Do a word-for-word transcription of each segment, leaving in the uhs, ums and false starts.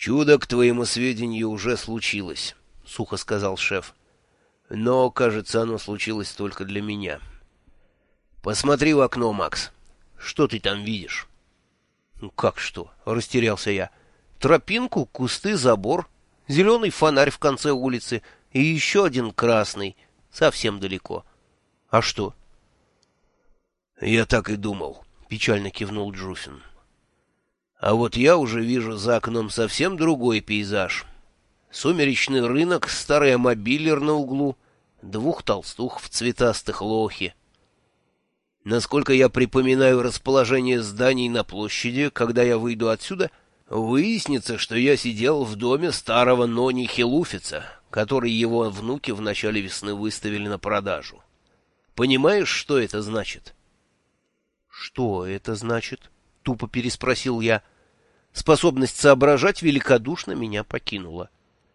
«Чудо, к твоему сведению, уже случилось», — сухо сказал шеф. «Но, кажется, оно случилось только для меня. Посмотри в окно, Макс. Что ты там видишь?» «Ну, как что?» — растерялся я. «Тропинку, кусты, забор, зеленый фонарь в конце улицы и еще один красный, совсем далеко. А что?» «Я так и думал», — печально кивнул Джуфин. «А вот я уже вижу за окном совсем другой пейзаж. Сумеречный рынок, старый мобилер на углу, двух толстух в цветастых лохе. Насколько я припоминаю расположение зданий на площади, когда я выйду отсюда, выяснится, что я сидел в доме старого Нони Хилуфица, который его внуки в начале весны выставили на продажу. Понимаешь, что это значит?» «Что это значит?» — тупо переспросил я. Способность соображать великодушно меня покинула.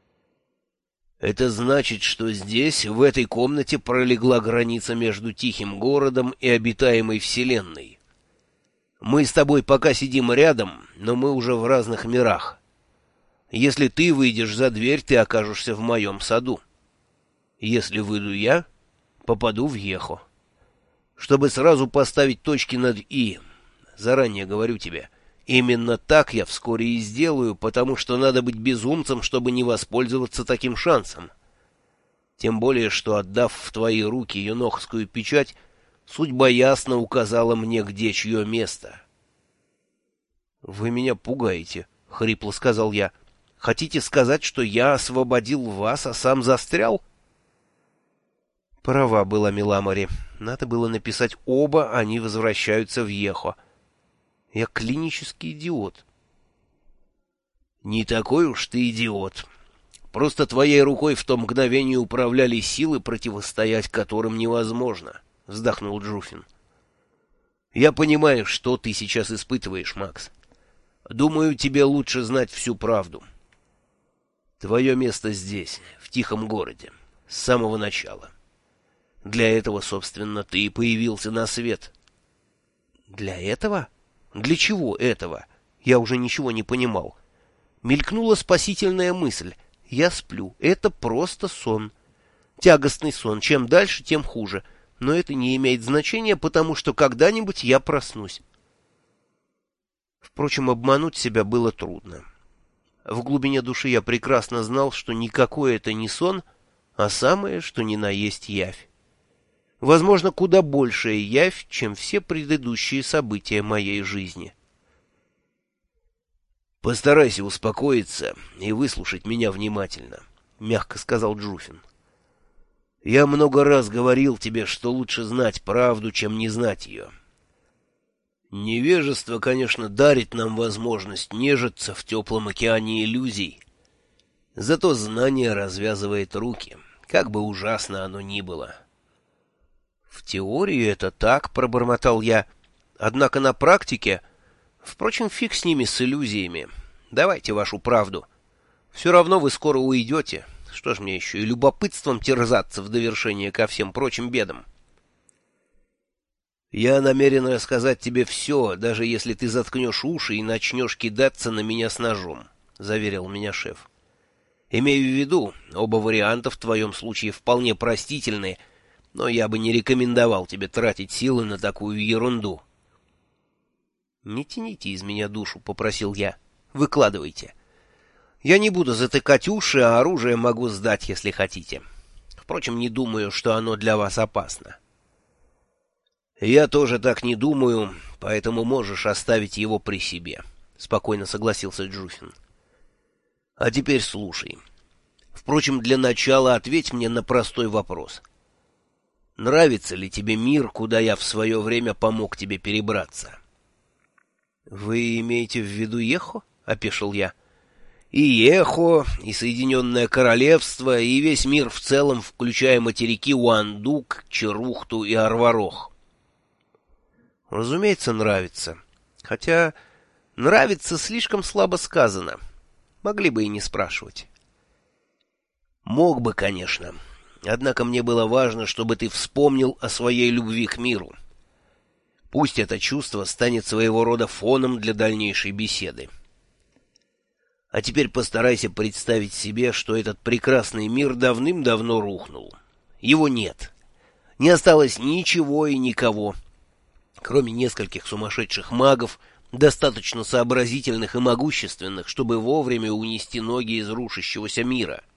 «Это значит, что здесь, в этой комнате, пролегла граница между тихим городом и обитаемой вселенной. Мы с тобой пока сидим рядом, но мы уже в разных мирах. Если ты выйдешь за дверь, ты окажешься в моем саду. Если выйду я, попаду в Ехо. Чтобы сразу поставить точки над «и», заранее говорю тебе, именно так я вскоре и сделаю, потому что надо быть безумцем, чтобы не воспользоваться таким шансом. Тем более, что, отдав в твои руки юнохскую печать, судьба ясно указала мне, где чье место». «Вы меня пугаете», — хрипло сказал я. «Хотите сказать, что я освободил вас, а сам застрял?» Права была Миламори. Надо было написать «оба они возвращаются в Ехо». Я клинический идиот. «Не такой уж ты идиот. Просто твоей рукой в то мгновение управляли силы, противостоять которым невозможно», — вздохнул Джуфин. «Я понимаю, что ты сейчас испытываешь, Макс. Думаю, тебе лучше знать всю правду. Твое место здесь, в тихом городе, с самого начала. Для этого, собственно, ты и появился на свет». «Для этого? Для чего этого?» Я уже ничего не понимал. Мелькнула спасительная мысль. Я сплю. Это просто сон. Тягостный сон. Чем дальше, тем хуже. Но это не имеет значения, потому что когда-нибудь я проснусь. Впрочем, обмануть себя было трудно. В глубине души я прекрасно знал, что никакой это не сон, а самое, что ни на есть явь. Возможно, куда большая явь, чем все предыдущие события моей жизни. «Постарайся успокоиться и выслушать меня внимательно», — мягко сказал Джуфин. «Я много раз говорил тебе, что лучше знать правду, чем не знать ее. Невежество, конечно, дарит нам возможность нежиться в теплом океане иллюзий. Зато знание развязывает руки, как бы ужасно оно ни было». «В теории это так», — пробормотал я. «Однако на практике... Впрочем, фиг с ними, с иллюзиями. Давайте вашу правду. Все равно вы скоро уйдете. Что ж мне еще и любопытством терзаться в довершение ко всем прочим бедам?» «Я намерен рассказать тебе все, даже если ты заткнешь уши и начнешь кидаться на меня с ножом», — заверил меня шеф. «Имею в виду, оба варианта в твоем случае вполне простительные, но я бы не рекомендовал тебе тратить силы на такую ерунду». «Не тяните из меня душу», — попросил я. «Выкладывайте. Я не буду затыкать уши, а оружие могу сдать, если хотите. Впрочем, не думаю, что оно для вас опасно». «Я тоже так не думаю, поэтому можешь оставить его при себе», — спокойно согласился Джуфин. «А теперь слушай. Впрочем, для начала ответь мне на простой вопрос. Нравится ли тебе мир, куда я в свое время помог тебе перебраться?» «Вы имеете в виду Ехо?» — опешил я. «И Ехо, и Соединенное Королевство, и весь мир в целом, включая материки Уандук, Черухту и Арварох». «Разумеется, нравится. Хотя нравится слишком слабо сказано. Могли бы и не спрашивать». «Мог бы, конечно. Однако мне было важно, чтобы ты вспомнил о своей любви к миру. Пусть это чувство станет своего рода фоном для дальнейшей беседы. А теперь постарайся представить себе, что этот прекрасный мир давным-давно рухнул. Его нет. Не осталось ничего и никого, кроме нескольких сумасшедших магов, достаточно сообразительных и могущественных, чтобы вовремя унести ноги из рушащегося мира.